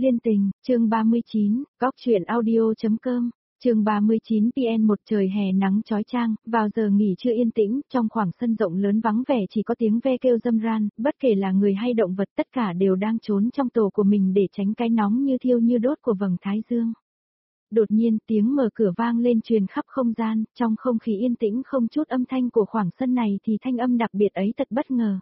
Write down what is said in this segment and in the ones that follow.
Liên tình, chương 39, góc truyện audio.com, chương 39 PN. Một trời hè nắng chói chang, vào giờ nghỉ trưa yên tĩnh, trong khoảng sân rộng lớn vắng vẻ chỉ có tiếng ve kêu râm ran, bất kể là người hay động vật tất cả đều đang trốn trong tổ của mình để tránh cái nóng như thiêu như đốt của vầng thái dương. Đột nhiên tiếng mở cửa vang lên truyền khắp không gian, trong không khí yên tĩnh không chút âm thanh của khoảng sân này thì thanh âm đặc biệt ấy thật bất ngờ.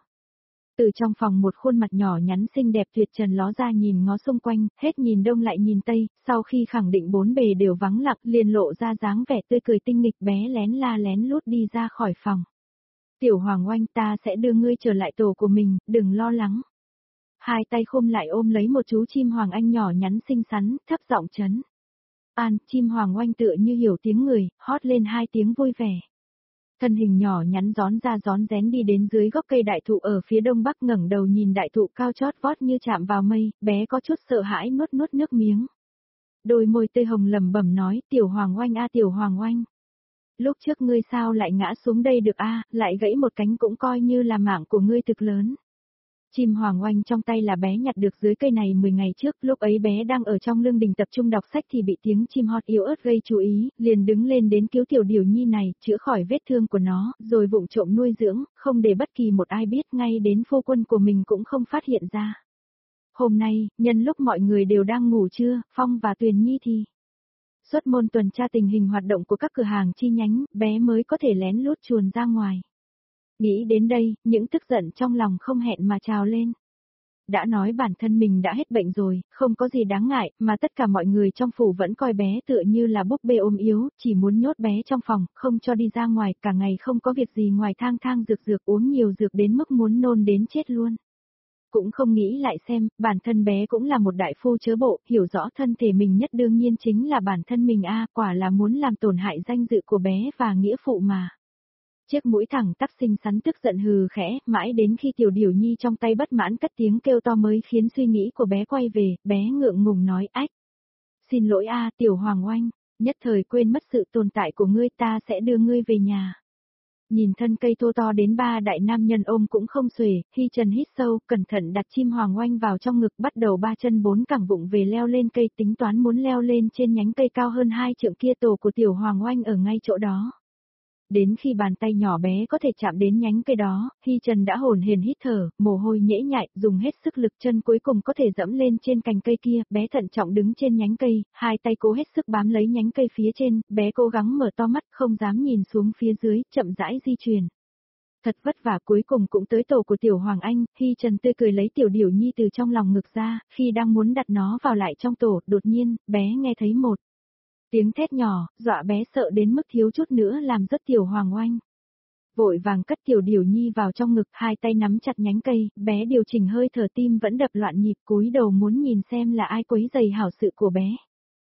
Từ trong phòng một khuôn mặt nhỏ nhắn xinh đẹp tuyệt trần ló ra nhìn ngó xung quanh, hết nhìn đông lại nhìn tây, sau khi khẳng định bốn bề đều vắng lặng liền lộ ra dáng vẻ tươi cười tinh nghịch bé lén la lén lút đi ra khỏi phòng. Tiểu Hoàng Oanh, ta sẽ đưa ngươi trở lại tổ của mình, đừng lo lắng. Hai tay khum lại ôm lấy một chú chim hoàng anh nhỏ nhắn xinh xắn, thấp giọng trấn an. Chim Hoàng Oanh tựa như hiểu tiếng người, hót lên hai tiếng vui vẻ. Thân hình nhỏ nhắn rón ra rón rén đi đến dưới gốc cây đại thụ ở phía đông bắc, ngẩng đầu nhìn đại thụ cao chót vót như chạm vào mây, bé có chút sợ hãi nuốt nuốt nước miếng. Đôi môi tươi hồng lẩm bẩm nói, Tiểu Hoàng Oanh a Tiểu Hoàng Oanh. Lúc trước ngươi sao lại ngã xuống đây được a, lại gãy một cánh cũng coi như là mạng của ngươi thực lớn. Chim Hoàng Oanh trong tay là bé nhặt được dưới cây này 10 ngày trước, lúc ấy bé đang ở trong lương đình tập trung đọc sách thì bị tiếng chim hót yếu ớt gây chú ý, liền đứng lên đến cứu tiểu điều nhi này, chữa khỏi vết thương của nó, rồi vụng trộm nuôi dưỡng, không để bất kỳ một ai biết, ngay đến phu quân của mình cũng không phát hiện ra. Hôm nay, nhân lúc mọi người đều đang ngủ trưa, Phong và Tuyền Nhi thì xuất môn tuần tra tình hình hoạt động của các cửa hàng chi nhánh, bé mới có thể lén lút chuồn ra ngoài. Nghĩ đến đây, những tức giận trong lòng không hẹn mà trào lên. Đã nói bản thân mình đã hết bệnh rồi, không có gì đáng ngại, mà tất cả mọi người trong phủ vẫn coi bé tựa như là búp bê ôm yếu, chỉ muốn nhốt bé trong phòng, không cho đi ra ngoài, cả ngày không có việc gì ngoài thang thang dược uống nhiều dược đến mức muốn nôn đến chết luôn. Cũng không nghĩ lại xem, bản thân bé cũng là một đại phu chớ bộ, hiểu rõ thân thể mình nhất đương nhiên chính là bản thân mình quả là muốn làm tổn hại danh dự của bé và nghĩa phụ mà. Chiếc mũi thẳng tắp xinh xắn tức giận hừ khẽ, mãi đến khi tiểu điểu nhi trong tay bất mãn cất tiếng kêu to mới khiến suy nghĩ của bé quay về, bé ngượng ngùng nói ách. Xin lỗi Tiểu Hoàng Oanh, nhất thời quên mất sự tồn tại của ngươi, ta sẽ đưa ngươi về nhà. Nhìn thân cây thô to đến ba đại nam nhân ôm cũng không xuể, Hi Trần hít sâu, cẩn thận đặt chim Hoàng Oanh vào trong ngực, bắt đầu ba chân bốn cẳng vụng về leo lên cây, tính toán muốn leo lên trên nhánh cây cao hơn 2 trượng kia, tổ của tiểu Hoàng Oanh ở ngay chỗ đó. Đến khi bàn tay nhỏ bé có thể chạm đến nhánh cây đó, Hi Trần đã hổn hển hít thở, mồ hôi nhễ nhại, dùng hết sức lực chân cuối cùng có thể dẫm lên trên cành cây kia, bé thận trọng đứng trên nhánh cây, hai tay cố hết sức bám lấy nhánh cây phía trên, bé cố gắng mở to mắt không dám nhìn xuống phía dưới, chậm rãi di chuyển. Thật vất vả cuối cùng cũng tới tổ của tiểu Hoàng Anh, Hi Trần tươi cười lấy tiểu điểu nhi từ trong lòng ngực ra, khi đang muốn đặt nó vào lại trong tổ, đột nhiên, bé nghe thấy một tiếng thét nhỏ, dọa bé sợ đến mức thiếu chút nữa làm rớt tiểu Hoàng Oanh. Vội vàng cất tiểu điểu nhi vào trong ngực, hai tay nắm chặt nhánh cây, bé điều chỉnh hơi thở, tim vẫn đập loạn nhịp, cúi đầu muốn nhìn xem là ai quấy rầy hảo sự của bé.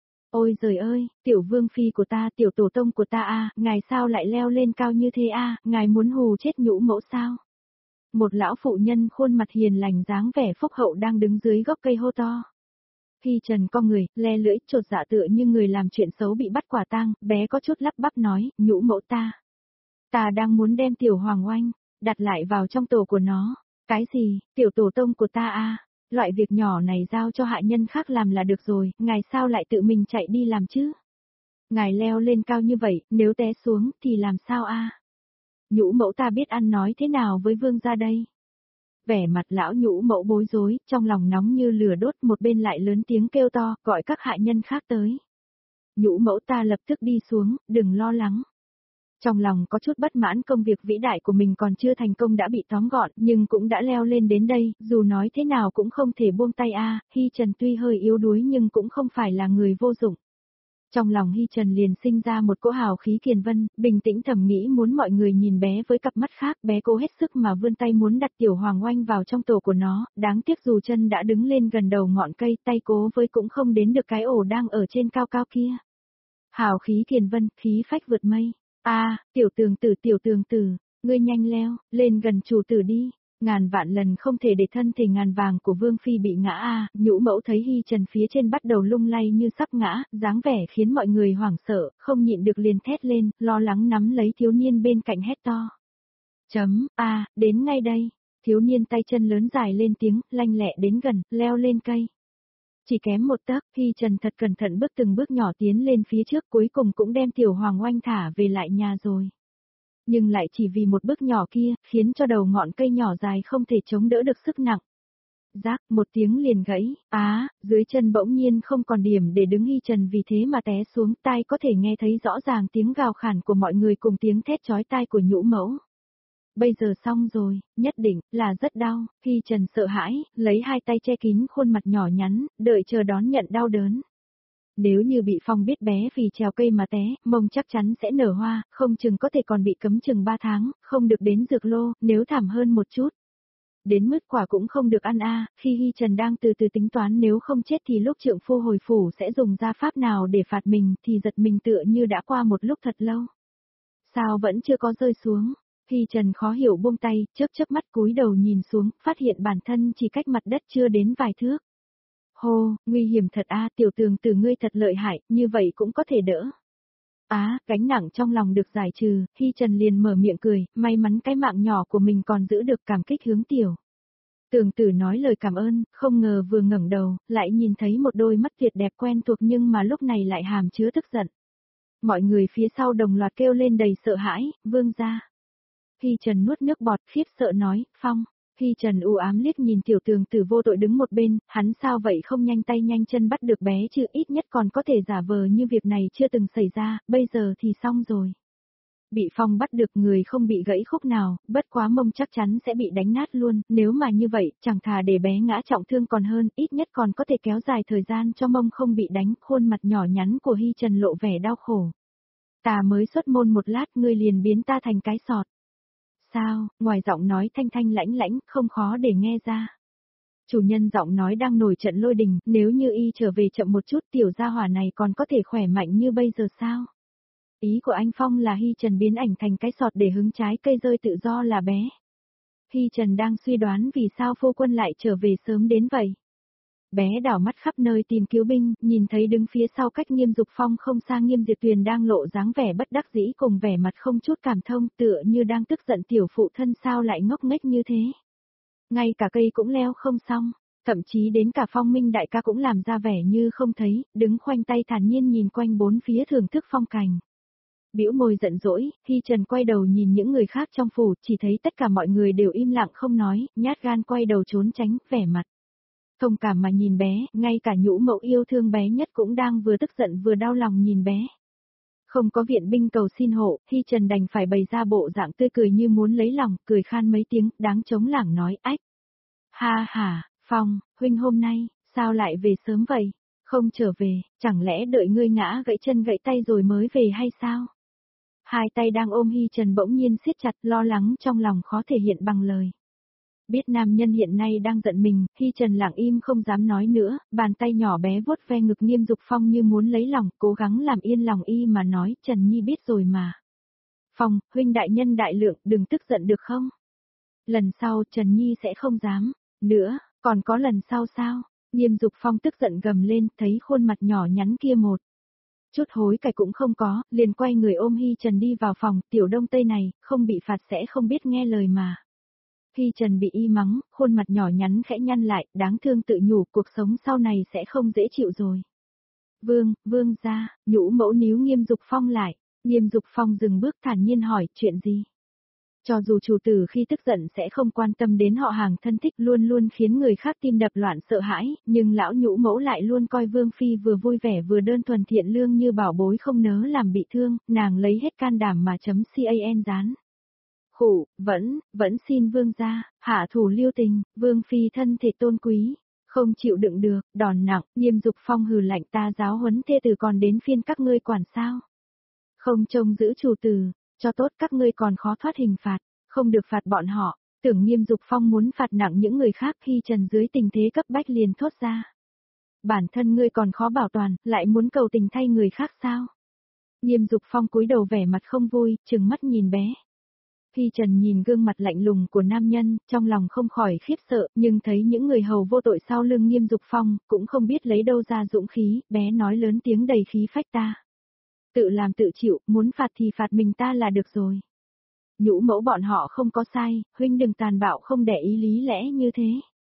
Ôi giời ơi, tiểu vương phi của ta, tiểu tổ tông của ta ngài sao lại leo lên cao như thế ngài muốn hù chết nhũ mẫu sao? Một lão phụ nhân khuôn mặt hiền lành dáng vẻ phúc hậu đang đứng dưới gốc cây hô to. Hi Trần co người, le lưỡi, chột dạ tựa như người làm chuyện xấu bị bắt quả tang, bé có chút lắp bắp nói, nhũ mẫu ta đang muốn đem tiểu Hoàng Oanh đặt lại vào trong tổ của nó. Cái gì, tiểu tổ tông của ta loại việc nhỏ này giao cho hạ nhân khác làm là được rồi, ngài sao lại tự mình chạy đi làm chứ? Ngài leo lên cao như vậy, nếu té xuống thì làm sao Nhũ mẫu ta biết ăn nói thế nào với vương gia đây? Vẻ mặt lão nhũ mẫu bối rối, trong lòng nóng như lửa đốt, một bên lại lớn tiếng kêu to, gọi các hạ nhân khác tới. Nhũ mẫu ta lập tức đi xuống, đừng lo lắng. Trong lòng có chút bất mãn, công việc vĩ đại của mình còn chưa thành công đã bị tóm gọn, nhưng cũng đã leo lên đến đây, dù nói thế nào cũng không thể buông tay Hi Trần tuy hơi yếu đuối nhưng cũng không phải là người vô dụng. Trong lòng Hi Trần liền sinh ra một cỗ hào khí kiền vân, bình tĩnh thầm nghĩ muốn mọi người nhìn bé với cặp mắt khác, bé cố hết sức mà vươn tay muốn đặt tiểu Hoàng Oanh vào trong tổ của nó, đáng tiếc dù chân đã đứng lên gần đầu ngọn cây, tay cố với cũng không đến được cái ổ đang ở trên cao cao kia. Hào khí kiền vân, khí phách vượt mây. Tiểu tường tử, ngươi nhanh leo, lên gần chủ tử đi. Ngàn vạn lần không thể để thân thể ngàn vàng của Vương Phi bị ngã nhũ mẫu thấy Hi Trần phía trên bắt đầu lung lay như sắp ngã, dáng vẻ khiến mọi người hoảng sợ, không nhịn được liền thét lên, lo lắng nắm lấy thiếu niên bên cạnh hét to. Đến ngay đây, thiếu niên tay chân lớn dài lên tiếng, lanh lẹ đến gần, leo lên cây. Chỉ kém một tấc, Hi Trần thật cẩn thận bước từng bước nhỏ tiến lên phía trước, cuối cùng cũng đem Tiểu Hoàng Oanh thả về lại nhà rồi. Nhưng lại chỉ vì một bước nhỏ kia, khiến cho đầu ngọn cây nhỏ dài không thể chống đỡ được sức nặng. Rác, một tiếng liền gãy, dưới chân bỗng nhiên không còn điểm để đứng, Hi Trần vì thế mà té xuống, tai có thể nghe thấy rõ ràng tiếng gào khản của mọi người cùng tiếng thét chói tai của Nhũ Mẫu. Bây giờ xong rồi, nhất định là rất đau, Hi Trần sợ hãi, lấy hai tay che kín khuôn mặt nhỏ nhắn, đợi chờ đón nhận đau đớn. Nếu như bị Phong biết bé vì trèo cây mà té, mông chắc chắn sẽ nở hoa, không chừng có thể còn bị cấm chừng 3 tháng, không được đến dược lô, nếu thảm hơn một chút. Đến mứt quả cũng không được ăn khi Hi Trần đang từ từ tính toán nếu không chết thì lúc trượng phu hồi phủ sẽ dùng gia pháp nào để phạt mình thì giật mình tựa như đã qua một lúc thật lâu. Sao vẫn chưa có rơi xuống? Hi Trần khó hiểu buông tay, chớp mắt cúi đầu nhìn xuống, phát hiện bản thân chỉ cách mặt đất chưa đến vài thước. Hô, nguy hiểm thật Tiểu Tường Tử ngươi thật lợi hại, như vậy cũng có thể đỡ. Gánh nặng trong lòng được giải trừ, Hi Trần liền mở miệng cười, may mắn cái mạng nhỏ của mình còn giữ được, cảm kích hướng Tiểu Tường Tử nói lời cảm ơn, không ngờ vừa ngẩng đầu, lại nhìn thấy một đôi mắt tuyệt đẹp quen thuộc nhưng mà lúc này lại hàm chứa tức giận. Mọi người phía sau đồng loạt kêu lên đầy sợ hãi, vương gia. Hi Trần nuốt nước bọt, khiếp sợ nói, Phong. Hi Trần u ám liếc nhìn Tiểu Tường Tử vô tội đứng một bên, hắn sao vậy không nhanh tay nhanh chân bắt được bé chứ, ít nhất còn có thể giả vờ như việc này chưa từng xảy ra, bây giờ thì xong rồi. Bị Phong bắt được, người không bị gãy khúc nào, bất quá mông chắc chắn sẽ bị đánh nát luôn, nếu mà như vậy, chẳng thà để bé ngã trọng thương còn hơn, ít nhất còn có thể kéo dài thời gian cho mông không bị đánh, khuôn mặt nhỏ nhắn của Hi Trần lộ vẻ đau khổ. Ta mới xuất môn một lát, ngươi liền biến ta thành cái sọt. Sao, ngoài giọng nói thanh thanh lãnh lãnh, không khó để nghe ra. Chủ nhân giọng nói đang nổi trận lôi đình, nếu như y trở về chậm một chút tiểu gia hỏa này còn có thể khỏe mạnh như bây giờ sao? Ý của anh Phong là Hi Trần biến ảnh thành cái sọt để hứng trái cây rơi tự do là bé. Hi Trần đang suy đoán vì sao phu quân lại trở về sớm đến vậy. Bé đảo mắt khắp nơi tìm cứu binh, nhìn thấy đứng phía sau cách Nghiêm Dục Phong không xa Nghiêm Diệt Tuyền đang lộ dáng vẻ bất đắc dĩ cùng vẻ mặt không chút cảm thông, tựa như đang tức giận tiểu phụ thân sao lại ngốc nghếch như thế. Ngay cả cây cũng leo không xong, thậm chí đến cả Phong Minh đại ca cũng làm ra vẻ như không thấy, đứng khoanh tay thản nhiên nhìn quanh bốn phía thưởng thức phong cảnh. Bĩu môi giận dỗi, Hi Trần quay đầu nhìn những người khác trong phủ, chỉ thấy tất cả mọi người đều im lặng không nói, nhát gan quay đầu trốn tránh, vẻ mặt thông cảm mà nhìn bé, ngay cả Nhũ Mẫu yêu thương bé nhất cũng đang vừa tức giận vừa đau lòng nhìn bé. Không có viện binh cầu xin hộ, Hi Trần đành phải bày ra bộ dạng tươi cười như muốn lấy lòng, cười khan mấy tiếng, đáng chống lảng nói, ách. Ha ha, Phong, huynh hôm nay, sao lại về sớm vậy? Không trở về, chẳng lẽ đợi ngươi ngã gãy chân gãy tay rồi mới về hay sao? Hai tay đang ôm Hi Trần bỗng nhiên siết chặt, lo lắng trong lòng khó thể hiện bằng lời. Biết nam nhân hiện nay đang giận mình, Hi Trần lặng im không dám nói nữa, bàn tay nhỏ bé vuốt ve ngực Nghiêm Dục Phong như muốn lấy lòng, cố gắng làm yên lòng y mà nói, Trần Nhi biết rồi mà. Phong, huynh đại nhân đại lượng, đừng tức giận được không? Lần sau Trần Nhi sẽ không dám, nữa, còn có lần sau sao? Nghiêm Dục Phong tức giận gầm lên, thấy khuôn mặt nhỏ nhắn kia một chút hối cải cũng không có, liền quay người ôm Hi Trần đi vào phòng, tiểu đông tây này, không bị phạt sẽ không biết nghe lời mà. Hi Trần bị y mắng, khuôn mặt nhỏ nhắn khẽ nhăn lại, đáng thương tự nhủ, cuộc sống sau này sẽ không dễ chịu rồi. Vương gia, Nhũ Mẫu níu Nghiêm Dục Phong lại, Nghiêm Dục Phong dừng bước thản nhiên hỏi, chuyện gì? Cho dù chủ tử khi tức giận sẽ không quan tâm đến họ hàng thân thích luôn luôn khiến người khác tim đập loạn sợ hãi, nhưng lão Nhũ Mẫu lại luôn coi Vương Phi vừa vui vẻ vừa đơn thuần thiện lương như bảo bối không nỡ làm bị thương, nàng lấy hết can đảm mà chấm CAN dán. Khụ, vẫn xin vương gia, hạ thủ lưu tình, Vương Phi thân thể tôn quý, không chịu đựng được, đòn nặng, Nghiêm Dục Phong hừ lạnh, ta giáo huấn thê tử còn đến phiên các ngươi quản sao? Không trông giữ chủ tử, cho tốt các ngươi còn khó thoát hình phạt, không được phạt bọn họ, tưởng Nghiêm Dục Phong muốn phạt nặng những người khác, Hi Trần dưới tình thế cấp bách liền thốt ra. Bản thân ngươi còn khó bảo toàn, lại muốn cầu tình thay người khác sao? Nghiêm Dục Phong cúi đầu vẻ mặt không vui, trừng mắt nhìn bé. Hi Trần nhìn gương mặt lạnh lùng của nam nhân, trong lòng không khỏi khiếp sợ, nhưng thấy những người hầu vô tội sau lưng Nghiêm Dục Phong, cũng không biết lấy đâu ra dũng khí, bé nói lớn tiếng đầy khí phách ta. Tự làm tự chịu, muốn phạt thì phạt mình ta là được rồi. Nhũ Mẫu bọn họ không có sai, huynh đừng tàn bạo không để ý lý lẽ như thế.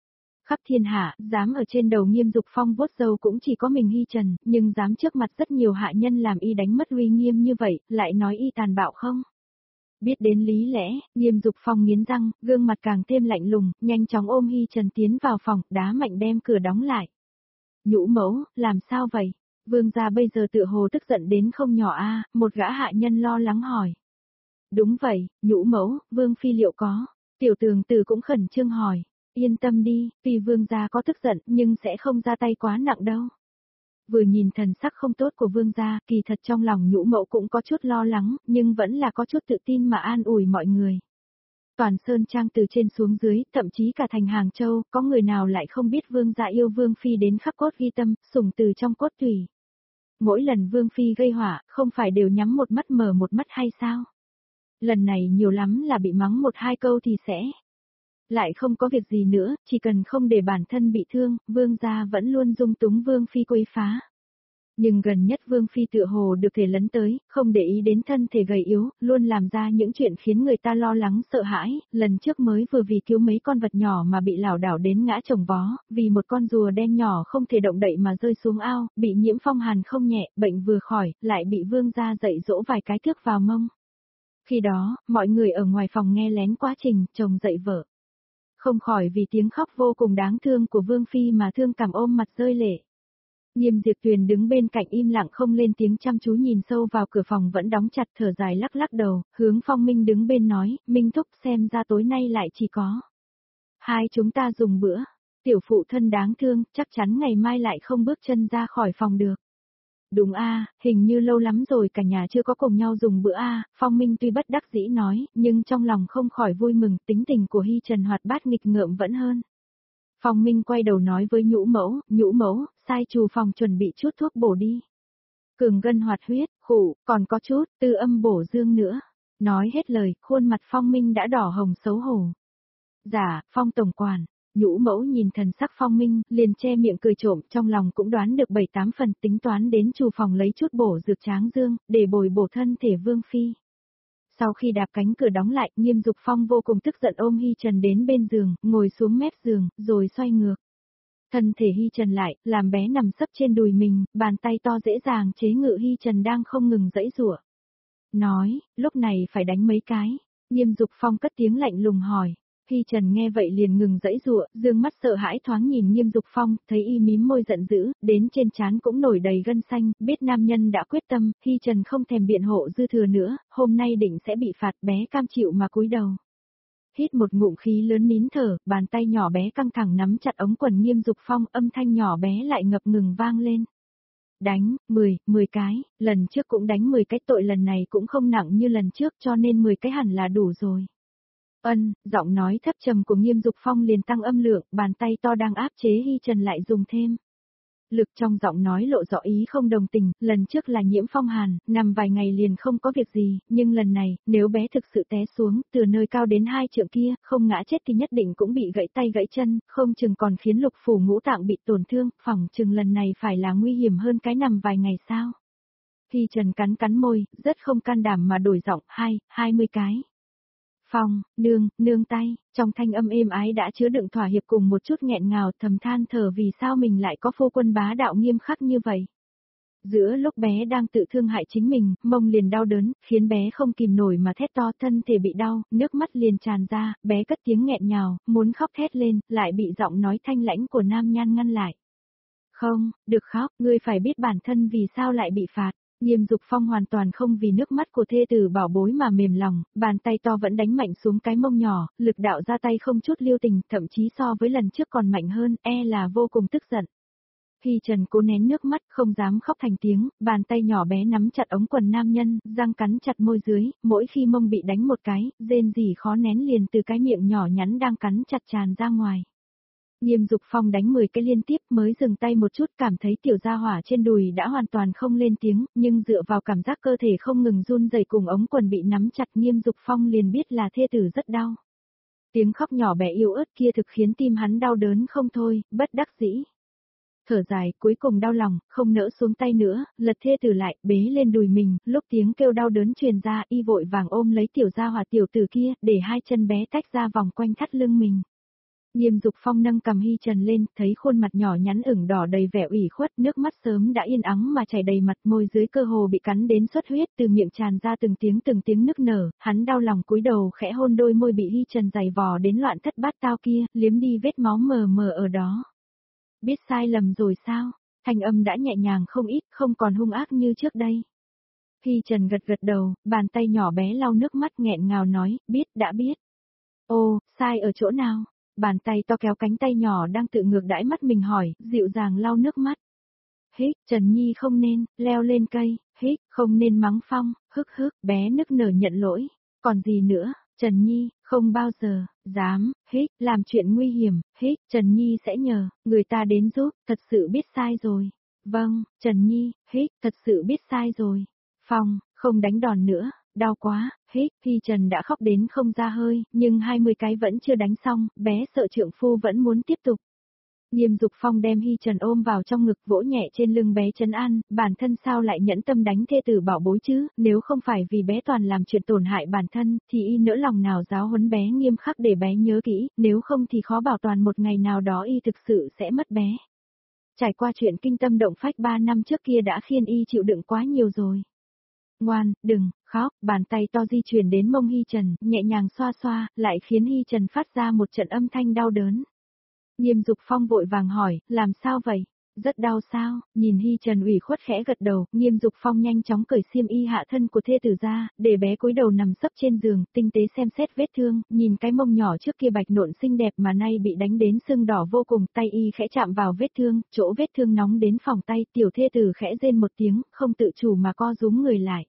Khắp thiên hạ, dám ở trên đầu Nghiêm Dục Phong vuốt râu cũng chỉ có mình Hi Trần, nhưng dám trước mặt rất nhiều hạ nhân làm y đánh mất uy nghiêm như vậy, lại nói y tàn bạo không? Biết đến lý lẽ, Nghiêm Dục Phong nghiến răng, gương mặt càng thêm lạnh lùng, nhanh chóng ôm Hi Trần tiến vào phòng, đá mạnh đem cửa đóng lại. Nhũ mẫu, làm sao vậy? Vương gia bây giờ tựa hồ tức giận đến không nhỏ a, một gã hạ nhân lo lắng hỏi. Đúng vậy, nhũ mẫu, Vương phi liệu có? Tiểu Tường Tử cũng khẩn trương hỏi. Yên tâm đi, tuy Vương gia có tức giận nhưng sẽ không ra tay quá nặng đâu. Vừa nhìn thần sắc không tốt của Vương gia, kỳ thật trong lòng nhũ mẫu cũng có chút lo lắng, nhưng vẫn là có chút tự tin mà an ủi mọi người. Toàn Sơn Trang từ trên xuống dưới, thậm chí cả thành Hàng Châu, có người nào lại không biết Vương gia yêu Vương phi đến khắc cốt ghi tâm, sủng từ trong cốt tủy. Mỗi lần Vương phi gây họa, không phải đều nhắm một mắt mở một mắt hay sao? Lần này nhiều lắm là bị mắng một hai câu thì sẽ lại không có việc gì nữa, chỉ cần không để bản thân bị thương, Vương gia vẫn luôn dung túng Vương phi quấy phá. Nhưng gần nhất Vương phi tựa hồ được thể lấn tới, không để ý đến thân thể gầy yếu, luôn làm ra những chuyện khiến người ta lo lắng sợ hãi, lần trước mới vừa vì cứu mấy con vật nhỏ mà bị lảo đảo đến ngã chồng vó, vì một con rùa đen nhỏ không thể động đậy mà rơi xuống ao, bị nhiễm phong hàn không nhẹ, bệnh vừa khỏi, lại bị Vương gia dạy dỗ vài cái thước vào mông. Khi đó, mọi người ở ngoài phòng nghe lén quá trình chồng dạy vợ. Không khỏi vì tiếng khóc vô cùng đáng thương của Vương phi mà thương cảm ôm mặt rơi lệ. Nghiêm Diệp Tuyền đứng bên cạnh im lặng không lên tiếng chăm chú nhìn sâu vào cửa phòng vẫn đóng chặt thở dài lắc lắc đầu, hướng Phong Minh đứng bên nói, Minh thúc xem ra tối nay lại chỉ có hai chúng ta dùng bữa. Tiểu phụ thân đáng thương, chắc chắn ngày mai lại không bước chân ra khỏi phòng được. Đúng a, hình như lâu lắm rồi cả nhà chưa có cùng nhau dùng bữa a, Phong Minh tuy bất đắc dĩ nói, nhưng trong lòng không khỏi vui mừng, tính tình của Hi Trần hoạt bát nghịch ngợm vẫn hơn. Phong Minh quay đầu nói với nhũ mẫu, sai trù phòng chuẩn bị chút thuốc bổ đi. Cường gân hoạt huyết, khủ, còn có chút, tư âm bổ dương nữa. Nói hết lời, khuôn mặt Phong Minh đã đỏ hồng xấu hổ. Dạ, Phong tổng quản. Nhũ mẫu nhìn thần sắc Phong Minh, liền che miệng cười trộm, trong lòng cũng đoán được 7-8 phần, tính toán đến trù phòng lấy chút bổ dược tráng dương, để bồi bổ thân thể Vương phi. Sau khi đạp cánh cửa đóng lại, Nghiêm Dục Phong vô cùng tức giận ôm Hi Trần đến bên giường, ngồi xuống mép giường, rồi xoay ngược. Thân thể Hi Trần lại, làm bé nằm sấp trên đùi mình, bàn tay to dễ dàng chế ngự Hi Trần đang không ngừng giãy giụa. Nói, lúc này phải đánh mấy cái. Nghiêm Dục Phong cất tiếng lạnh lùng hỏi. Hi Trần nghe vậy liền ngừng giãy giụa, dương mắt sợ hãi thoáng nhìn Nghiêm Dục Phong, thấy y mím môi giận dữ, đến trên trán cũng nổi đầy gân xanh, biết nam nhân đã quyết tâm, Hi Trần không thèm biện hộ dư thừa nữa, hôm nay định sẽ bị phạt, bé cam chịu mà cúi đầu. Hít một ngụm khí lớn nín thở, bàn tay nhỏ bé căng thẳng nắm chặt ống quần Nghiêm Dục Phong, âm thanh nhỏ bé lại ngập ngừng vang lên. Đánh, 10 cái, lần trước cũng đánh 10 cái, tội lần này cũng không nặng như lần trước cho nên 10 cái hẳn là đủ rồi. Giọng nói thấp trầm của Nghiêm Dục Phong liền tăng âm lượng, bàn tay to đang áp chế Hi Trần lại dùng thêm. Lực trong giọng nói lộ rõ ý không đồng tình, lần trước là nhiễm phong hàn, nằm vài ngày liền không có việc gì, nhưng lần này, nếu bé thực sự té xuống, từ nơi cao đến 2 trượng kia, không ngã chết thì nhất định cũng bị gãy tay gãy chân, không chừng còn khiến lục phủ ngũ tạng bị tổn thương, phỏng chừng lần này phải là nguy hiểm hơn cái nằm vài ngày sao. Hi Trần cắn môi, rất không can đảm mà đổi giọng, 20 cái. Phong, nương tay, trong thanh âm êm ái đã chứa đựng thỏa hiệp cùng một chút nghẹn ngào thầm than thở vì sao mình lại có phu quân bá đạo nghiêm khắc như vậy. Giữa lúc bé đang tự thương hại chính mình, mông liền đau đớn, khiến bé không kìm nổi mà thét to thân thể bị đau, nước mắt liền tràn ra, bé cất tiếng nghẹn ngào, muốn khóc thét lên, lại bị giọng nói thanh lãnh của nam nhan ngăn lại. Không, được khóc, ngươi phải biết bản thân vì sao lại bị phạt. Nghiêm Dục Phong hoàn toàn không vì nước mắt của thê tử bảo bối mà mềm lòng, bàn tay to vẫn đánh mạnh xuống cái mông nhỏ, lực đạo ra tay không chút lưu tình, thậm chí so với lần trước còn mạnh hơn, là vô cùng tức giận. Hi Trần cố nén nước mắt, không dám khóc thành tiếng, bàn tay nhỏ bé nắm chặt ống quần nam nhân, răng cắn chặt môi dưới, mỗi khi mông bị đánh một cái, rên rỉ khó nén liền từ cái miệng nhỏ nhắn đang cắn chặt tràn ra ngoài. Nghiêm Dục Phong đánh 10 cái liên tiếp mới dừng tay một chút, cảm thấy tiểu gia hỏa trên đùi đã hoàn toàn không lên tiếng, nhưng dựa vào cảm giác cơ thể không ngừng run rẩy cùng ống quần bị nắm chặt, Nghiêm Dục Phong liền biết là thê tử rất đau. Tiếng khóc nhỏ bé yếu ớt kia thực khiến tim hắn đau đớn không thôi, bất đắc dĩ. Thở dài, cuối cùng đau lòng, không nỡ xuống tay nữa, lật thê tử lại, bế lên đùi mình, lúc tiếng kêu đau đớn truyền ra, y vội vàng ôm lấy tiểu gia hỏa tiểu tử kia, để hai chân bé tách ra vòng quanh thắt lưng mình. Nghiêm Dục Phong nâng cầm Hy Trần lên, thấy khuôn mặt nhỏ nhắn ửng đỏ đầy vẻ ủy khuất, nước mắt sớm đã yên ắng mà chảy đầy mặt, môi dưới cơ hồ bị cắn đến xuất huyết, từ miệng tràn ra từng tiếng nức nở, hắn đau lòng cúi đầu khẽ hôn đôi môi bị Hy Trần giày vò đến loạn thất bát tao kia, liếm đi vết máu mờ mờ ở đó. Biết sai lầm rồi sao? Thanh âm đã nhẹ nhàng không ít, không còn hung ác như trước đây. Hy Trần gật gật đầu, bàn tay nhỏ bé lau nước mắt nghẹn ngào nói, biết, đã biết. Ô, sai ở chỗ nào? Bàn tay to kéo cánh tay nhỏ đang tự ngược đãi mắt mình hỏi, dịu dàng lau nước mắt. Hít, Trần Nhi không nên, leo lên cây, hít, không nên mắng Phong, hức, bé nức nở nhận lỗi. Còn gì nữa, Trần Nhi, không bao giờ, dám, hít, làm chuyện nguy hiểm, hít, Trần Nhi sẽ nhờ, người ta đến giúp, thật sự biết sai rồi. Vâng, Trần Nhi, hít, thật sự biết sai rồi. Phong, không đánh đòn nữa, đau quá, hít, Hy Trần đã khóc đến không ra hơi, nhưng 20 cái vẫn chưa đánh xong, bé sợ trượng phu vẫn muốn tiếp tục. Nghiêm Dục Phong đem Hy Trần ôm vào trong ngực vỗ nhẹ trên lưng bé trấn an, bản thân sao lại nhẫn tâm đánh thê tử bảo bối chứ, nếu không phải vì bé toàn làm chuyện tổn hại bản thân, thì y nỡ lòng nào giáo huấn bé nghiêm khắc để bé nhớ kỹ, nếu không thì khó bảo toàn một ngày nào đó y thực sự sẽ mất bé. Trải qua chuyện kinh tâm động phách 3 năm trước kia đã khiến y chịu đựng quá nhiều rồi. Ngoan, đừng, khóc, bàn tay to di chuyển đến mông Hy Trần, nhẹ nhàng xoa xoa, lại khiến Hy Trần phát ra một trận âm thanh đau đớn. Nghiêm Dục Phong vội vàng hỏi, làm sao vậy? Rất đau sao? Nhìn Hy Trần ủy khuất khẽ gật đầu, Nghiêm Dục Phong nhanh chóng cởi xiêm y hạ thân của thê tử ra, để bé cúi đầu nằm sấp trên giường, tinh tế xem xét vết thương, nhìn cái mông nhỏ trước kia bạch nộn xinh đẹp mà nay bị đánh đến sưng đỏ vô cùng, tay y khẽ chạm vào vết thương, chỗ vết thương nóng đến phòng tay, tiểu thê tử khẽ rên một tiếng, không tự chủ mà co rúm người lại.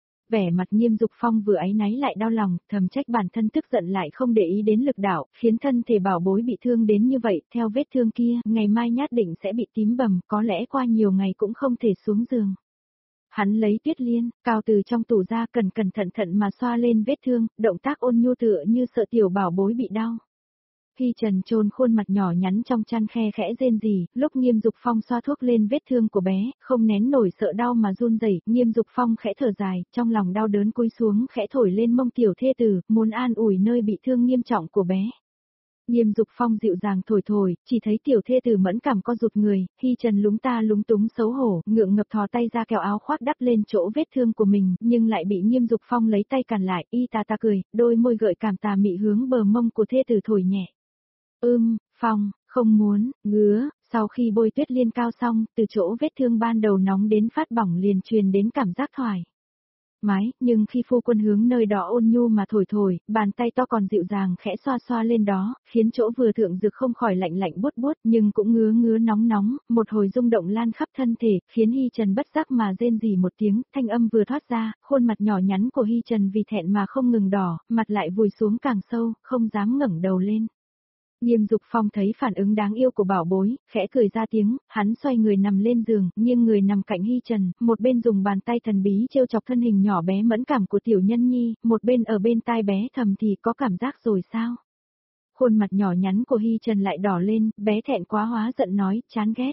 Vẻ mặt Nghiêm Dục Phong vừa áy náy lại đau lòng, thầm trách bản thân tức giận lại không để ý đến lực đạo, khiến thân thể bảo bối bị thương đến như vậy, theo vết thương kia, ngày mai nhát định sẽ bị tím bầm, có lẽ qua nhiều ngày cũng không thể xuống giường. Hắn lấy tuyết liên, cao từ trong tủ ra cẩn thận mà xoa lên vết thương, động tác ôn nhu tựa như sợ tiểu bảo bối bị đau. Hy Trần chôn khuôn mặt nhỏ nhắn trong chăn khe khẽ rên rỉ, lúc Nghiêm Dục Phong xoa thuốc lên vết thương của bé, không nén nổi sợ đau mà run rẩy, Nghiêm Dục Phong khẽ thở dài, trong lòng đau đớn cúi xuống khẽ thổi lên mông tiểu thê tử, muốn an ủi nơi bị thương nghiêm trọng của bé. Nghiêm Dục Phong dịu dàng thổi, chỉ thấy tiểu thê tử mẫn cảm co rụt người, Hy Trần lúng túng xấu hổ, ngượng ngập thò tay ra kéo áo khoác đắp lên chỗ vết thương của mình, nhưng lại bị Nghiêm Dục Phong lấy tay cản lại, y ta cười, đôi môi gợi cảm tà mị hướng bờ mông của thê tử thổi nhẹ. Phong, không muốn, ngứa, sau khi bôi tuyết liên cao xong, từ chỗ vết thương ban đầu nóng đến phát bỏng liền truyền đến cảm giác thoải mái, nhưng khi phu quân hướng nơi đó ôn nhu mà thổi, bàn tay to còn dịu dàng khẽ xoa lên đó, khiến chỗ vừa thượng dược không khỏi lạnh buốt, nhưng cũng ngứa nóng, một hồi rung động lan khắp thân thể, khiến Hy Trần bất giác mà rên rỉ một tiếng, thanh âm vừa thoát ra, khuôn mặt nhỏ nhắn của Hy Trần vì thẹn mà không ngừng đỏ, mặt lại vùi xuống càng sâu, không dám ngẩng đầu lên. Nghiêm Dục Phong thấy phản ứng đáng yêu của bảo bối, khẽ cười ra tiếng, hắn xoay người nằm lên giường, nghiêng người nằm cạnh Hy Trần, một bên dùng bàn tay thần bí trêu chọc thân hình nhỏ bé mẫn cảm của tiểu nhân nhi, một bên ở bên tai bé thầm thì có cảm giác rồi sao? Khuôn mặt nhỏ nhắn của Hy Trần lại đỏ lên, bé thẹn quá hóa giận nói, chán ghét.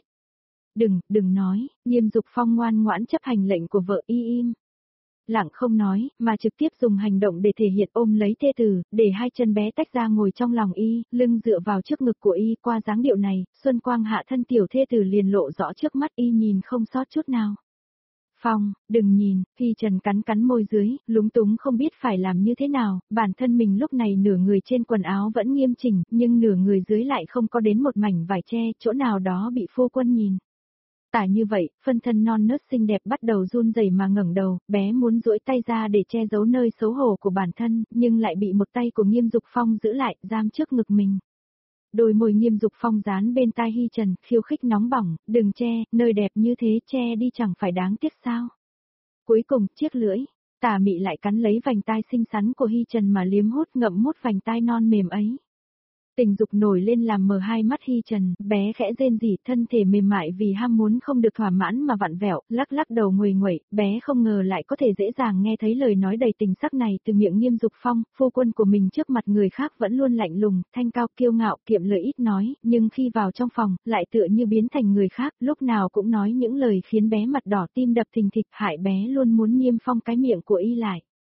Đừng nói, Nghiêm Dục Phong ngoan ngoãn chấp hành lệnh của vợ im. Lặng không nói, mà trực tiếp dùng hành động để thể hiện ôm lấy thê tử, để hai chân bé tách ra ngồi trong lòng y, lưng dựa vào trước ngực của y, qua dáng điệu này, xuân quang hạ thân tiểu thê tử liền lộ rõ trước mắt y nhìn không sót chút nào. Phong, đừng nhìn, Hy Trần cắn môi dưới, lúng túng không biết phải làm như thế nào, bản thân mình lúc này nửa người trên quần áo vẫn nghiêm chỉnh, nhưng nửa người dưới lại không có đến một mảnh vải che, chỗ nào đó bị phu quân nhìn. Tả như vậy, phân thân non nớt xinh đẹp bắt đầu run rẩy mà ngẩng đầu, bé muốn duỗi tay ra để che giấu nơi xấu hổ của bản thân, nhưng lại bị một tay của Nghiêm Dục Phong giữ lại, giam trước ngực mình. Đôi môi Nghiêm Dục Phong dán bên tai Hy Trần, khiêu khích nóng bỏng, đừng che, nơi đẹp như thế che đi chẳng phải đáng tiếc sao. Cuối cùng, chiếc lưỡi, tà mị lại cắn lấy vành tai xinh xắn của Hy Trần mà liếm ngậm mút vành tai non mềm ấy. Tình dục nổi lên làm mờ hai mắt Hy Trần, bé khẽ rên rỉ, thân thể mềm mại vì ham muốn không được thỏa mãn mà vặn vẹo, lắc đầu nguầy, bé không ngờ lại có thể dễ dàng nghe thấy lời nói đầy tình sắc này từ miệng Nghiêm Dục Phong, phu quân của mình trước mặt người khác vẫn luôn lạnh lùng, thanh cao kiêu ngạo, kiệm lời ít nói, nhưng khi vào trong phòng, lại tựa như biến thành người khác, lúc nào cũng nói những lời khiến bé mặt đỏ tim đập thình thịch, hại bé luôn muốn niêm phong cái miệng của y lại.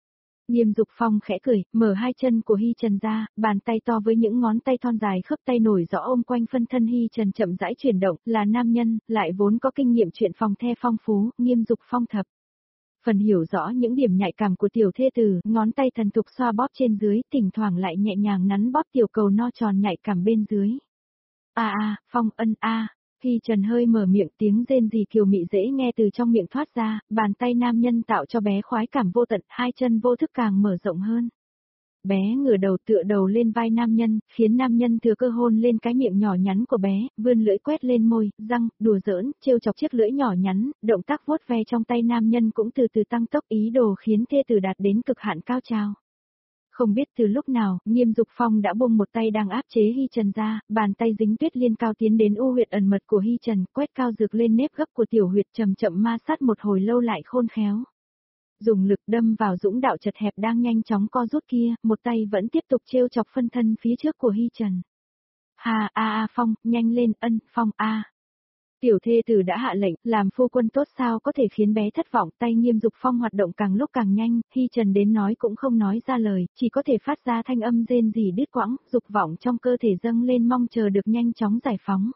Nghiêm Dục Phong khẽ cười, mở hai chân của Hy Trần ra, bàn tay to với những ngón tay thon dài khớp tay nổi rõ ôm quanh phân thân Hy Trần chậm rãi chuyển động, là nam nhân, lại vốn có kinh nghiệm chuyện phòng the phong phú, Nghiêm Dục Phong thập. Phần hiểu rõ những điểm nhạy cảm của tiểu thê tử, ngón tay thần thục xoa bóp trên dưới, thỉnh thoảng lại nhẹ nhàng nắn bóp tiểu cầu no tròn nhạy cảm bên dưới. Phong ân Hy Trần hơi mở miệng, tiếng rên rỉ kiều mị dễ nghe từ trong miệng thoát ra, bàn tay nam nhân tạo cho bé khoái cảm vô tận, hai chân vô thức càng mở rộng hơn. Bé ngửa đầu tựa đầu lên vai nam nhân, khiến nam nhân thừa cơ hôn lên cái miệng nhỏ nhắn của bé, vươn lưỡi quét lên môi, răng, đùa giỡn, trêu chọc chiếc lưỡi nhỏ nhắn, động tác vuốt ve trong tay nam nhân cũng từ từ tăng tốc ý đồ khiến thê tử đạt đến cực hạn cao trào. Không biết từ lúc nào, Nghiêm Dục Phong đã buông một tay đang áp chế Hy Trần ra, bàn tay dính tuyết liên cao tiến đến u huyệt ẩn mật của Hy Trần, quét cao dược lên nếp gấp của tiểu huyệt chậm chậm ma sát một hồi lâu lại khôn khéo. Dùng lực đâm vào dũng đạo chật hẹp đang nhanh chóng co rút kia, một tay vẫn tiếp tục trêu chọc phân thân phía trước của Hy Trần. Phong, nhanh lên, Phong Tiểu thê tử đã hạ lệnh, làm phu quân tốt sao có thể khiến bé thất vọng, tay Nghiêm Dục Phong hoạt động càng lúc càng nhanh, Hy Trần đến nói cũng không nói ra lời, chỉ có thể phát ra thanh âm rên rỉ đứt quãng, dục vọng trong cơ thể dâng lên mong chờ được nhanh chóng giải phóng.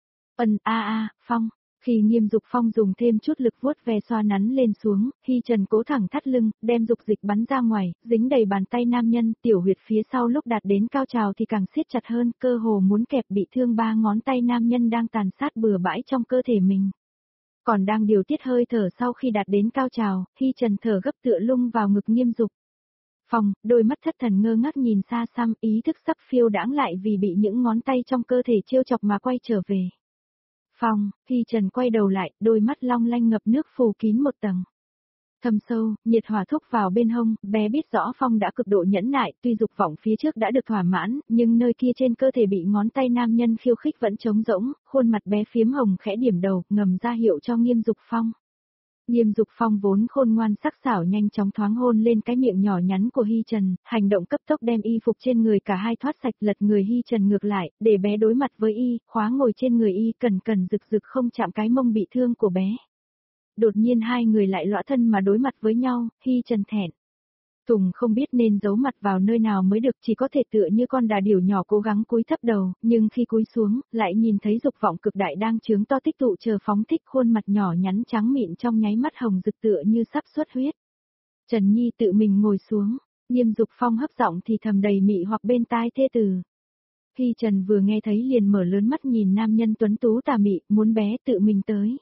Phong. Khi Nghiêm Dục Phong dùng thêm chút lực vuốt ve xoa nắn lên xuống, Hy Trần cố thẳng thắt lưng, đem dục dịch bắn ra ngoài, dính đầy bàn tay nam nhân, tiểu huyệt phía sau lúc đạt đến cao trào thì càng siết chặt hơn, cơ hồ muốn kẹp bị thương ba ngón tay nam nhân đang tàn sát bừa bãi trong cơ thể mình. Còn đang điều tiết hơi thở sau khi đạt đến cao trào, Hy Trần thở gấp tựa lung vào ngực Nghiêm Dục Phong, đôi mắt thất thần ngơ ngác nhìn xa xăm, ý thức sắp phiêu đãng lại vì bị những ngón tay trong cơ thể trêu chọc mà quay trở về. Phong, Hy Trần quay đầu lại, đôi mắt long lanh ngập nước phủ kín một tầng. Thâm sâu, nhiệt hỏa thúc vào bên hông, bé biết rõ Phong đã cực độ nhẫn nại, tuy dục vọng phía trước đã được thỏa mãn, nhưng nơi kia trên cơ thể bị ngón tay nam nhân khiêu khích vẫn trống rỗng, khuôn mặt bé phiếm hồng khẽ điểm đầu, ngầm ra hiệu cho Nghiêm Dục Phong. Nghiêm Dục Phong vốn khôn ngoan sắc sảo nhanh chóng thoáng hôn lên cái miệng nhỏ nhắn của Hy Trần, hành động cấp tốc đem y phục trên người cả hai thoát sạch, lật người Hy Trần ngược lại, để bé đối mặt với y, khóa ngồi trên người y, cẩn rực rực không chạm cái mông bị thương của bé. Đột nhiên hai người lại lõa thân mà đối mặt với nhau, Hy Trần thẹn thùng không biết nên giấu mặt vào nơi nào mới được, chỉ có thể tựa như con đà điểu nhỏ cố gắng cúi thấp đầu, nhưng khi cúi xuống, lại nhìn thấy dục vọng cực đại đang chướng to tích tụ chờ phóng thích, khuôn mặt nhỏ nhắn trắng mịn trong nháy mắt hồng rực tựa như sắp xuất huyết. Trần Nhi tự mình ngồi xuống, Nghiêm Dục Phong hấp giọng thì thầm đầy mị hoặc bên tai thê tử. Hy Trần vừa nghe thấy liền mở lớn mắt nhìn nam nhân tuấn tú tà mị, muốn bé tự mình tới.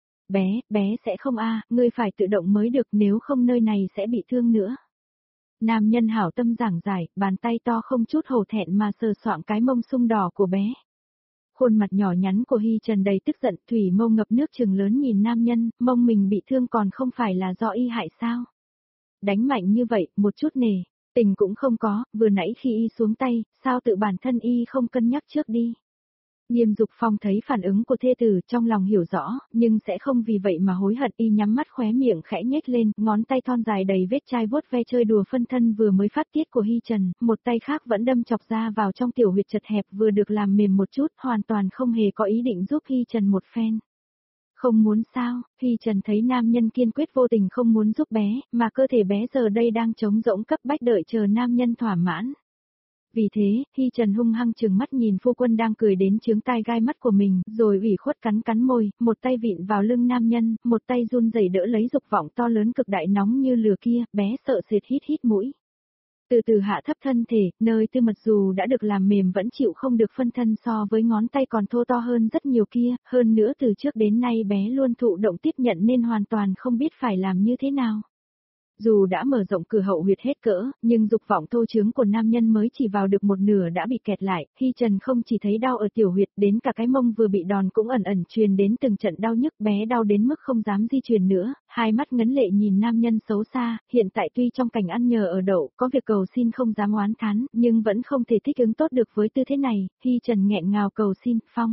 Bé sẽ không ngươi phải tự động mới được, nếu không nơi này sẽ bị thương nữa. Nam nhân hảo tâm giảng giải, bàn tay to không chút hổ thẹn mà sờ soạng cái mông sung đỏ của bé. Khuôn mặt nhỏ nhắn của Hy Trần đầy tức giận, thủy mâu ngập nước trừng lớn nhìn nam nhân, mông mình bị thương còn không phải là do y hại sao? Đánh mạnh như vậy, một chút nề, tình cũng không có, vừa nãy khi y xuống tay, sao tự bản thân y không cân nhắc trước đi? Nghiêm Dục Phong thấy phản ứng của thê tử trong lòng hiểu rõ, nhưng sẽ không vì vậy mà hối hận, y nhắm mắt khóe miệng khẽ nhếch lên, ngón tay thon dài đầy vết chai vuốt ve chơi đùa phân thân vừa mới phát tiết của Hy Trần, một tay khác vẫn đâm chọc ra vào trong tiểu huyệt chật hẹp vừa được làm mềm một chút, hoàn toàn không hề có ý định giúp Hy Trần một phen. Không muốn sao, Hy Trần thấy nam nhân kiên quyết vô tình không muốn giúp bé, mà cơ thể bé giờ đây đang trống rỗng cấp bách đợi chờ nam nhân thỏa mãn. Vì thế, Hy Trần hung hăng trừng mắt nhìn phu quân đang cười đến chướng tai gai mắt của mình, rồi ủy khuất cắn môi, một tay vịn vào lưng nam nhân, một tay run rẩy đỡ lấy dục vọng to lớn cực đại nóng như lửa kia, bé sợ sệt hít mũi. Từ từ hạ thấp thân thể, nơi tư mật dù đã được làm mềm vẫn chịu không được phân thân so với ngón tay còn thô to hơn rất nhiều kia, hơn nữa từ trước đến nay bé luôn thụ động tiếp nhận nên hoàn toàn không biết phải làm như thế nào. Dù đã mở rộng cửa hậu huyệt hết cỡ, nhưng dục vọng thô trướng của nam nhân mới chỉ vào được một nửa đã bị kẹt lại, Hy Trần không chỉ thấy đau ở tiểu huyệt, đến cả cái mông vừa bị đòn cũng ẩn truyền đến từng trận đau nhức, bé đau đến mức không dám di chuyển nữa, hai mắt ngấn lệ nhìn nam nhân xấu xa, hiện tại tuy trong cảnh ăn nhờ ở đậu, có việc cầu xin không dám oán thán, nhưng vẫn không thể thích ứng tốt được với tư thế này, Hy Trần nghẹn ngào cầu xin, Phong.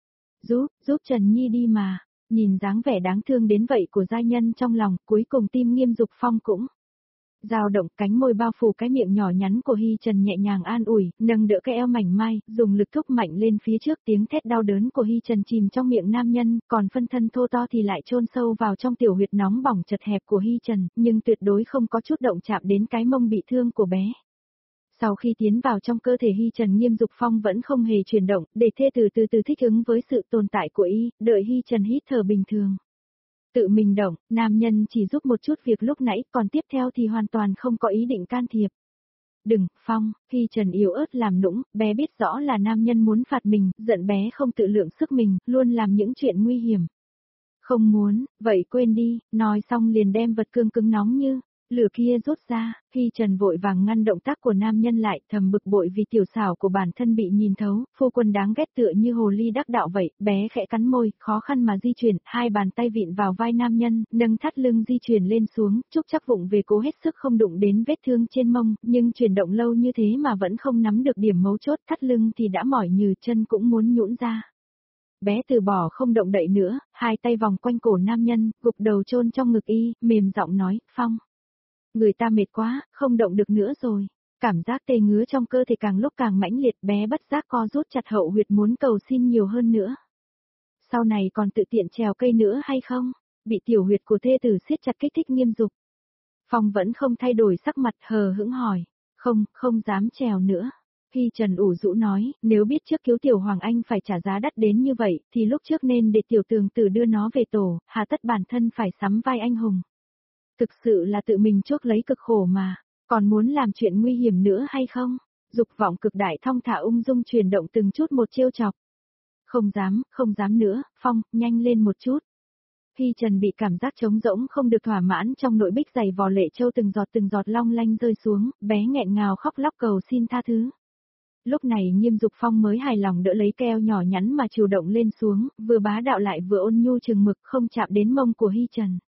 Giúp Trần Nhi đi mà. Nhìn dáng vẻ đáng thương đến vậy của giai nhân trong lòng, cuối cùng tim Nghiêm Dục Phong cũng Dao động cánh môi bao phủ cái miệng nhỏ nhắn của Hy Trần nhẹ nhàng an ủi, nâng đỡ cái eo mảnh mai, dùng lực thúc mạnh lên phía trước, tiếng thét đau đớn của Hy Trần chìm trong miệng nam nhân, còn phân thân thô to thì lại chôn sâu vào trong tiểu huyệt nóng bỏng chật hẹp của Hy Trần, nhưng tuyệt đối không có chút động chạm đến cái mông bị thương của bé. Sau khi tiến vào trong cơ thể Hy Trần, Nghiêm Dục Phong vẫn không hề chuyển động, để thê từ từ thích ứng với sự tồn tại của y, đợi Hy Trần hít thở bình thường. Tự mình động, nam nhân chỉ giúp một chút việc lúc nãy, còn tiếp theo thì hoàn toàn không có ý định can thiệp. Đừng, Phong, Hy Trần yếu ớt làm nũng, bé biết rõ là nam nhân muốn phạt mình, giận bé không tự lượng sức mình, luôn làm những chuyện nguy hiểm. Không muốn, vậy quên đi, nói xong liền đem vật cương cứng nóng như lửa kia rút ra. Hy Trần vội vàng ngăn động tác của nam nhân lại, thầm bực bội vì tiểu xảo của bản thân bị nhìn thấu, phu quân đáng ghét tựa như hồ ly đắc đạo vậy. Bé khẽ cắn môi, khó khăn mà di chuyển, hai bàn tay vịn vào vai nam nhân, nâng thắt lưng di chuyển lên xuống, Trúc chắc vụng về cố hết sức không đụng đến vết thương trên mông, nhưng chuyển động lâu như thế mà vẫn không nắm được điểm mấu chốt, thắt lưng thì đã mỏi nhừ, chân cũng muốn nhũn ra. Bé từ bỏ không động đậy nữa, hai tay vòng quanh cổ nam nhân, gục đầu chôn trong ngực y, mềm giọng nói, Phong. Người ta mệt quá, không động được nữa rồi. Cảm giác tê ngứa trong cơ thể càng lúc càng mãnh liệt, bé bất giác co rút chặt hậu huyệt muốn cầu xin nhiều hơn nữa. Sau này còn tự tiện trèo cây nữa hay không? Bị tiểu huyệt của thê tử siết chặt kích thích Nghiêm Dục. Phong vẫn không thay đổi sắc mặt, hờ hững hỏi. Không dám trèo nữa. Hy Trần ủ rũ nói, nếu biết trước cứu tiểu Hoàng Anh phải trả giá đắt đến như vậy, thì lúc trước nên để tiểu tường tử đưa nó về tổ, hà tất bản thân phải sắm vai anh hùng. Thực sự là tự mình chuốc lấy cực khổ mà, còn muốn làm chuyện nguy hiểm nữa hay không? Dục vọng cực đại thong thả ung dung chuyển động từng chút một trêu chọc. Không dám nữa, Phong, nhanh lên một chút. Hy Trần bị cảm giác trống rỗng không được thỏa mãn trong nội bích giày vò lệ châu từng giọt long lanh rơi xuống, bé nghẹn ngào khóc lóc cầu xin tha thứ. Lúc này Nghiêm Dục Phong mới hài lòng đỡ lấy keo nhỏ nhắn mà chiều động lên xuống, vừa bá đạo lại vừa ôn nhu chừng mực không chạm đến mông của Hy Trần.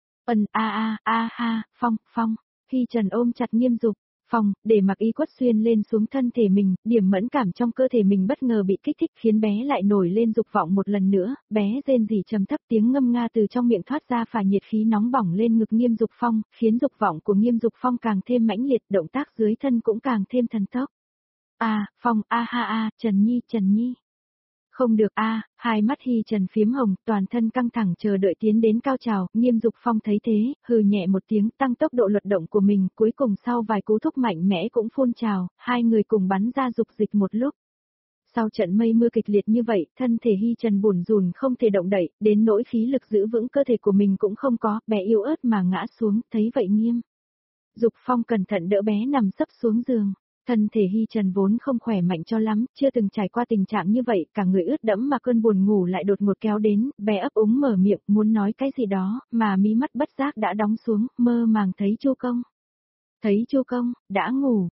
Phong, Hy Trần ôm chặt Nghiêm Dục Phong, để mặc y quất xuyên lên xuống thân thể mình, điểm mẫn cảm trong cơ thể mình bất ngờ bị kích thích khiến bé lại nổi lên dục vọng một lần nữa, bé rên rỉ trầm thấp tiếng ngâm nga từ trong miệng thoát ra phả nhiệt khí nóng bỏng lên ngực Nghiêm Dục Phong, khiến dục vọng của Nghiêm Dục Phong càng thêm mãnh liệt, động tác dưới thân cũng càng thêm thần tốc. Phong, Trần Nhi. Không được hai mắt Hy Trần phiếm hồng, toàn thân căng thẳng chờ đợi tiến đến cao trào, Nghiêm Dục Phong thấy thế, hừ nhẹ một tiếng tăng tốc độ luật động của mình, cuối cùng sau vài cú thúc mạnh mẽ cũng phun trào, hai người cùng bắn ra dục dịch một lúc. Sau trận mây mưa kịch liệt như vậy, thân thể Hy Trần bủn rùn không thể động đậy, đến nỗi khí lực giữ vững cơ thể của mình cũng không có, bé yếu ớt mà ngã xuống, thấy vậy Nghiêm Dục Phong cẩn thận đỡ bé nằm sấp xuống giường. Thân thể Hy Trần vốn không khỏe mạnh cho lắm, chưa từng trải qua tình trạng như vậy, cả người ướt đẫm mà cơn buồn ngủ lại đột ngột kéo đến, bé ấp úng mở miệng, muốn nói cái gì đó, mà mí mắt bất giác đã đóng xuống, mơ màng thấy Chu Công. Thấy Chu Công, đã ngủ,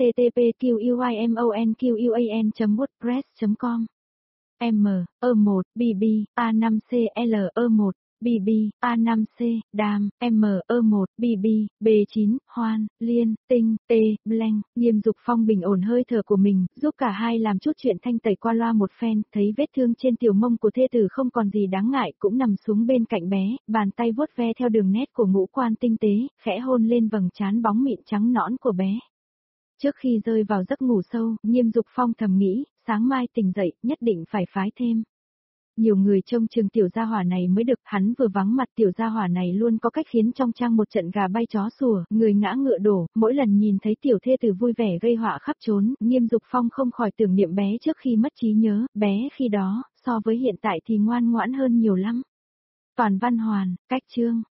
http://QUIMONQUAN.wordpress.com M1 BB A5CL E1 BB A5C Đàm M1 BB B9 Hoan Liên Tinh T Blank. Nghiêm Dục Phong bình ổn hơi thở của mình, giúp cả hai làm chút chuyện thanh tẩy qua loa một phen, thấy vết thương trên tiểu mông của thê tử không còn gì đáng ngại, cũng nằm xuống bên cạnh bé, bàn tay vuốt ve theo đường nét của ngũ quan tinh tế, khẽ hôn lên vầng trán bóng mịn trắng nõn của bé. Trước khi rơi vào giấc ngủ sâu, Nghiêm Dục Phong thầm nghĩ, sáng mai tỉnh dậy, nhất định phải phái thêm nhiều người trông chừng tiểu gia hỏa này mới được, hắn vừa vắng mặt tiểu gia hỏa này luôn có cách khiến trong trang một trận gà bay chó sủa, người ngã ngựa đổ, mỗi lần nhìn thấy tiểu thê tử vui vẻ gây họa khắp trốn, Nghiêm Dục Phong không khỏi tưởng niệm bé trước khi mất trí nhớ, bé khi đó, so với hiện tại thì ngoan ngoãn hơn nhiều lắm. Toàn văn hoàn, cách chương.